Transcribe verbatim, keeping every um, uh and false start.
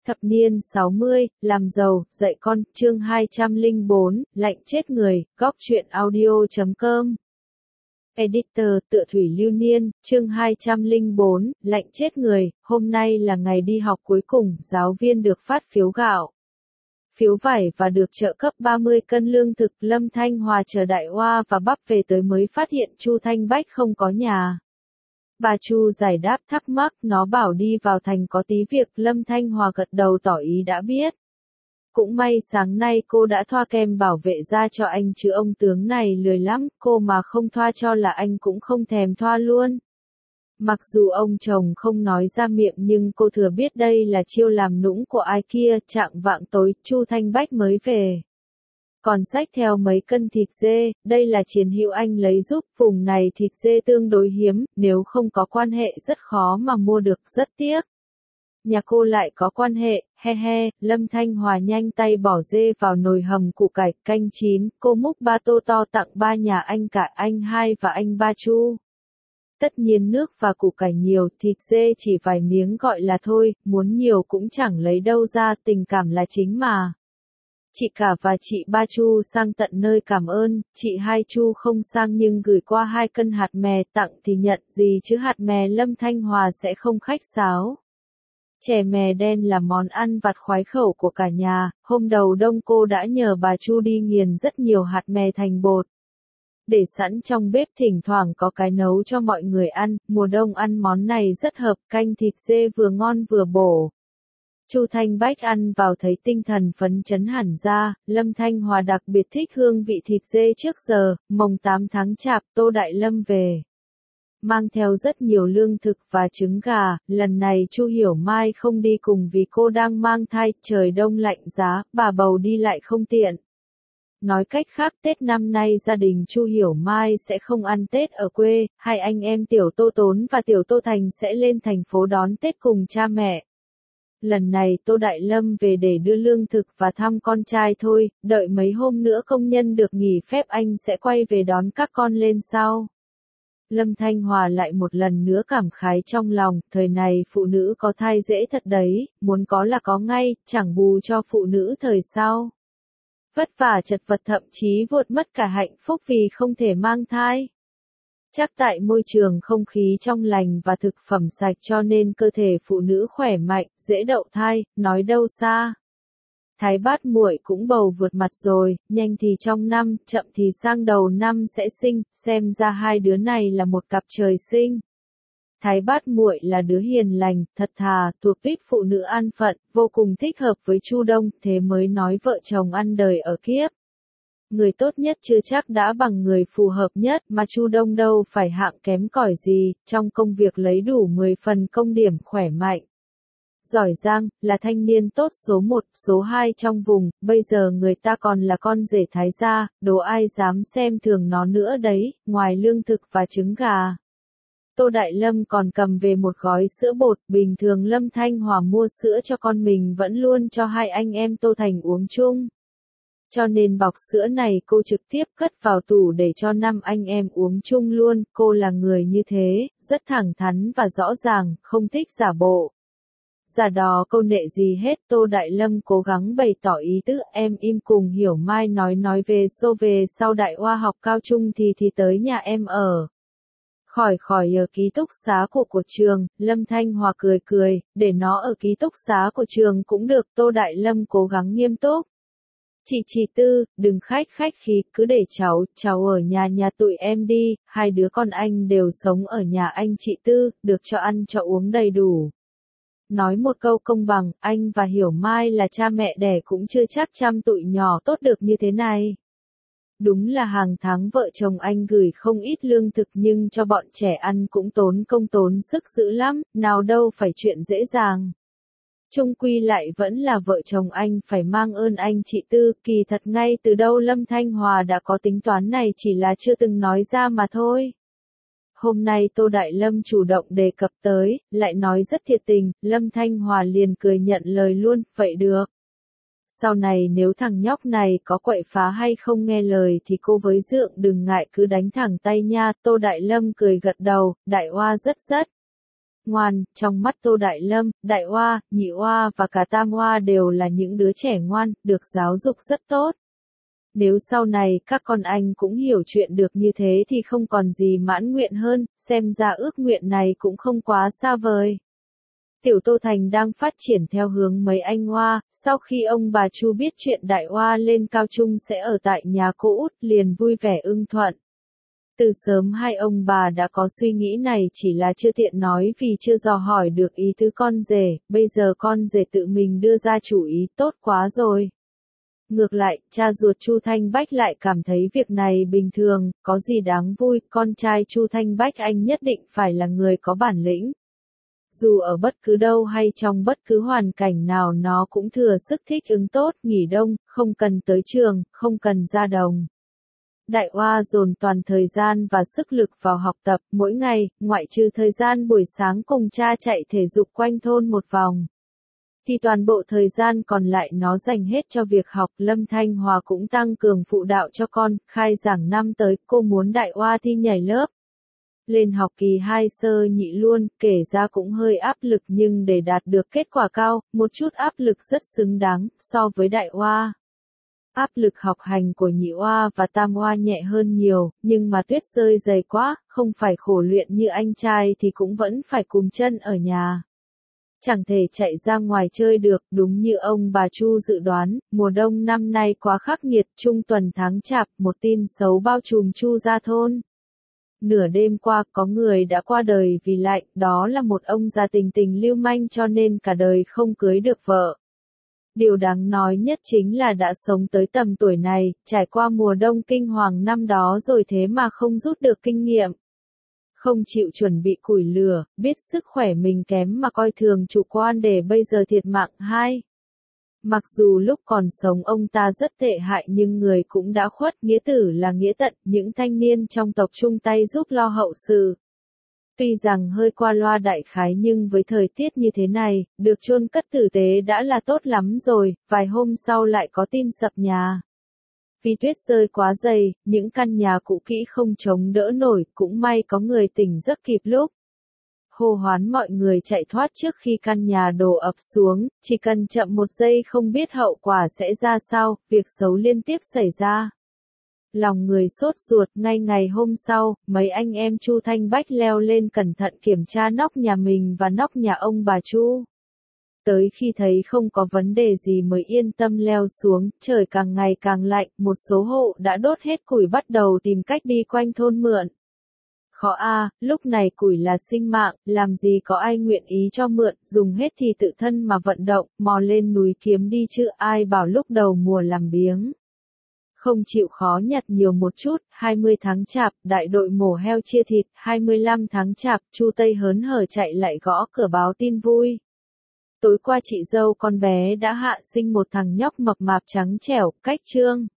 Thập niên sáu mươi, làm giàu, dạy con, chương hai trăm lẻ bốn, lạnh chết người, góc truyện audio chấm com. Editor, Tựa Thủy Lưu Niên, chương hai trăm lẻ bốn, lạnh chết người, hôm nay là ngày đi học cuối cùng, giáo viên được phát phiếu gạo, phiếu vải và được trợ cấp ba mươi cân lương thực. Lâm Thanh Hòa chờ Đại Oa và Bắp về tới mới phát hiện Chu Thanh Bách không có nhà. Bà Chu giải đáp thắc mắc, nó bảo đi vào thành có tí việc. Lâm Thanh Hòa gật đầu tỏ ý đã biết. Cũng may sáng nay cô đã thoa kem bảo vệ da cho anh chứ ông tướng này lười lắm, cô mà không thoa cho là anh cũng không thèm thoa luôn. Mặc dù ông chồng không nói ra miệng nhưng cô thừa biết đây là chiêu làm nũng của ai kia. Chạng vạng tối, Chu Thanh Bách mới về. Còn xách theo mấy cân thịt dê, đây là Chiến Hữu anh lấy giúp, vùng này thịt dê tương đối hiếm, nếu không có quan hệ rất khó mà mua được, rất tiếc. Nhà cô lại có quan hệ, he he. Lâm Thanh Hòa nhanh tay bỏ dê vào nồi hầm củ cải, canh chín, cô múc ba tô to tặng ba nhà anh cả, anh hai và anh ba Chu. Tất nhiên nước và củ cải nhiều, thịt dê chỉ vài miếng gọi là thôi, muốn nhiều cũng chẳng lấy đâu ra, tình cảm là chính mà. Chị cả và chị ba Chu sang tận nơi cảm ơn, chị hai Chu không sang nhưng gửi qua hai cân hạt mè, tặng thì nhận gì chứ hạt mè Lâm Thanh Hòa sẽ không khách sáo. Chè mè đen là món ăn vặt khoái khẩu của cả nhà, hôm đầu đông cô đã nhờ bà Chu đi nghiền rất nhiều hạt mè thành bột. Để sẵn trong bếp thỉnh thoảng có cái nấu cho mọi người ăn, mùa đông ăn món này rất hợp, canh thịt dê vừa ngon vừa bổ. Chu Thanh Bách ăn vào thấy tinh thần phấn chấn hẳn ra. Lâm Thanh Hòa đặc biệt thích hương vị thịt dê trước giờ. Mồng tám tháng Chạp, Tô Đại Lâm về, mang theo rất nhiều lương thực và trứng gà. Lần này Chu Hiểu Mai không đi cùng vì cô đang mang thai, trời đông lạnh giá, bà bầu đi lại không tiện. Nói cách khác, Tết năm nay gia đình Chu Hiểu Mai sẽ không ăn Tết ở quê, hai anh em Tiểu Tô Tốn và Tiểu Tô Thành sẽ lên thành phố đón Tết cùng cha mẹ. Lần này Tô Đại Lâm về để đưa lương thực và thăm con trai thôi, đợi mấy hôm nữa công nhân được nghỉ phép anh sẽ quay về đón các con lên sau. Lâm Thanh Hòa lại một lần nữa cảm khái trong lòng, thời này phụ nữ có thai dễ thật đấy, muốn có là có ngay, chẳng bù cho phụ nữ thời sau. Vất vả chật vật thậm chí vụt mất cả hạnh phúc vì không thể mang thai. Chắc tại môi trường không khí trong lành và thực phẩm sạch cho nên cơ thể phụ nữ khỏe mạnh, dễ đậu thai, nói đâu xa. Thái Bát muội cũng bầu vượt mặt rồi, nhanh thì trong năm, chậm thì sang đầu năm sẽ sinh, xem ra hai đứa này là một cặp trời sinh. Thái Bát muội là đứa hiền lành, thật thà, thuộc tuýp phụ nữ an phận, vô cùng thích hợp với Chu Đông, thế mới nói vợ chồng ăn đời ở kiếp. Người tốt nhất chưa chắc đã bằng người phù hợp nhất, mà Chu Đông đâu phải hạng kém cỏi gì, trong công việc lấy đủ mười phần công điểm, khỏe mạnh, giỏi giang, là thanh niên tốt số một, số hai trong vùng, bây giờ người ta còn là con rể Thái gia, đố ai dám xem thường nó nữa đấy. Ngoài lương thực và trứng gà, Tô Đại Lâm còn cầm về một gói sữa bột. Bình thường Lâm Thanh Hòa mua sữa cho con mình vẫn luôn cho hai anh em Tô Thành uống chung. Cho nên bọc sữa này cô trực tiếp cất vào tủ để cho năm anh em uống chung luôn. Cô là người như thế, rất thẳng thắn và rõ ràng, không thích giả bộ, giả đò câu nệ gì hết. Tô Đại Lâm cố gắng bày tỏ ý tứ, em im cùng Hiểu Mai nói nói về xô về sau Đại Oa học cao trung thì thì tới nhà em ở. Khỏi khỏi ở ký túc xá của của trường. Lâm Thanh Hòa cười cười, để nó ở ký túc xá của trường cũng được. Tô Đại Lâm cố gắng nghiêm túc. Chị chị Tư, đừng khách khách khí, cứ để cháu, cháu ở nhà nhà tụi em đi, hai đứa con anh đều sống ở nhà anh chị Tư, được cho ăn cho uống đầy đủ. Nói một câu công bằng, anh và Hiểu Mai là cha mẹ đẻ cũng chưa chắc chăm tụi nhỏ tốt được như thế này. Đúng là hàng tháng vợ chồng anh gửi không ít lương thực nhưng cho bọn trẻ ăn cũng tốn công tốn sức dữ lắm, nào đâu phải chuyện dễ dàng. Chung quy lại vẫn là vợ chồng anh phải mang ơn anh chị Tư, kỳ thật ngay từ đâu Lâm Thanh Hòa đã có tính toán này, chỉ là chưa từng nói ra mà thôi. Hôm nay Tô Đại Lâm chủ động đề cập tới, lại nói rất thiệt tình, Lâm Thanh Hòa liền cười nhận lời luôn, vậy được. Sau này nếu thằng nhóc này có quậy phá hay không nghe lời thì cô với Dượng đừng ngại cứ đánh thẳng tay nha. Tô Đại Lâm cười gật đầu, Đại Oa rất rất ngoan, trong mắt Tô Đại Lâm, Đại Oa, Nhị Oa và cả Tam Oa đều là những đứa trẻ ngoan, được giáo dục rất tốt. Nếu sau này các con anh cũng hiểu chuyện được như thế thì không còn gì mãn nguyện hơn, xem ra ước nguyện này cũng không quá xa vời. Tiểu Tô Thành đang phát triển theo hướng mấy anh Oa, sau khi ông bà Chu biết chuyện Đại Oa lên cao trung sẽ ở tại nhà cô út, liền vui vẻ ưng thuận. Từ sớm hai ông bà đã có suy nghĩ này, chỉ là chưa tiện nói vì chưa dò hỏi được ý tứ con rể, bây giờ con rể tự mình đưa ra chủ ý, tốt quá rồi. Ngược lại, cha ruột Chu Thanh Bách lại cảm thấy việc này bình thường, có gì đáng vui, con trai Chu Thanh Bách anh nhất định phải là người có bản lĩnh. Dù ở bất cứ đâu hay trong bất cứ hoàn cảnh nào nó cũng thừa sức thích ứng tốt, nghỉ đông, không cần tới trường, không cần ra đồng. Đại Oa dồn toàn thời gian và sức lực vào học tập, mỗi ngày, ngoại trừ thời gian buổi sáng cùng cha chạy thể dục quanh thôn một vòng, thì toàn bộ thời gian còn lại nó dành hết cho việc học. Lâm Thanh Hòa cũng tăng cường phụ đạo cho con, khai giảng năm tới, cô muốn Đại Oa thi nhảy lớp. Lên học kỳ hai sơ nhị luôn, kể ra cũng hơi áp lực nhưng để đạt được kết quả cao, một chút áp lực rất xứng đáng, so với Đại Oa. Áp lực học hành của Nhị Oa và Tam Oa nhẹ hơn nhiều, nhưng mà tuyết rơi dày quá, không phải khổ luyện như anh trai thì cũng vẫn phải cùm chân ở nhà. Chẳng thể chạy ra ngoài chơi được, đúng như ông bà Chu dự đoán, mùa đông năm nay quá khắc nghiệt, trung tuần tháng chạp, một tin xấu bao trùm Chu gia thôn. Nửa đêm qua, có người đã qua đời vì lạnh, đó là một ông già tình tình lưu manh cho nên cả đời không cưới được vợ. Điều đáng nói nhất chính là đã sống tới tầm tuổi này, trải qua mùa đông kinh hoàng năm đó rồi thế mà không rút được kinh nghiệm. Không chịu chuẩn bị củi lửa, biết sức khỏe mình kém mà coi thường chủ quan để bây giờ thiệt mạng. Hai. Mặc dù lúc còn sống ông ta rất tệ hại nhưng người cũng đã khuất, nghĩa tử là nghĩa tận, những thanh niên trong tộc chung tay giúp lo hậu sự. Tuy rằng hơi qua loa đại khái nhưng với thời tiết như thế này, được chôn cất tử tế đã là tốt lắm rồi, vài hôm sau lại có tin sập nhà. Vì tuyết rơi quá dày, những căn nhà cũ kỹ không chống đỡ nổi, cũng may có người tỉnh giấc kịp lúc. Hô hoán mọi người chạy thoát trước khi căn nhà đổ ập xuống, chỉ cần chậm một giây không biết hậu quả sẽ ra sao, việc xấu liên tiếp xảy ra. Lòng người sốt ruột, ngay ngày hôm sau, mấy anh em Chu Thanh Bách leo lên cẩn thận kiểm tra nóc nhà mình và nóc nhà ông bà Chu. Tới khi thấy không có vấn đề gì mới yên tâm leo xuống, trời càng ngày càng lạnh, một số hộ đã đốt hết củi bắt đầu tìm cách đi quanh thôn mượn. Khó a, à, lúc này củi là sinh mạng, làm gì có ai nguyện ý cho mượn, dùng hết thì tự thân mà vận động, mò lên núi kiếm đi chứ ai bảo lúc đầu mùa làm biếng. Không chịu khó nhặt nhiều một chút, hai mươi tháng chạp, đại đội mổ heo chia thịt, hai mươi lăm tháng chạp, Chu Tây hớn hở chạy lại gõ cửa báo tin vui. Tối qua chị dâu con bé đã hạ sinh một thằng nhóc mập mạp trắng trẻo, cách trương.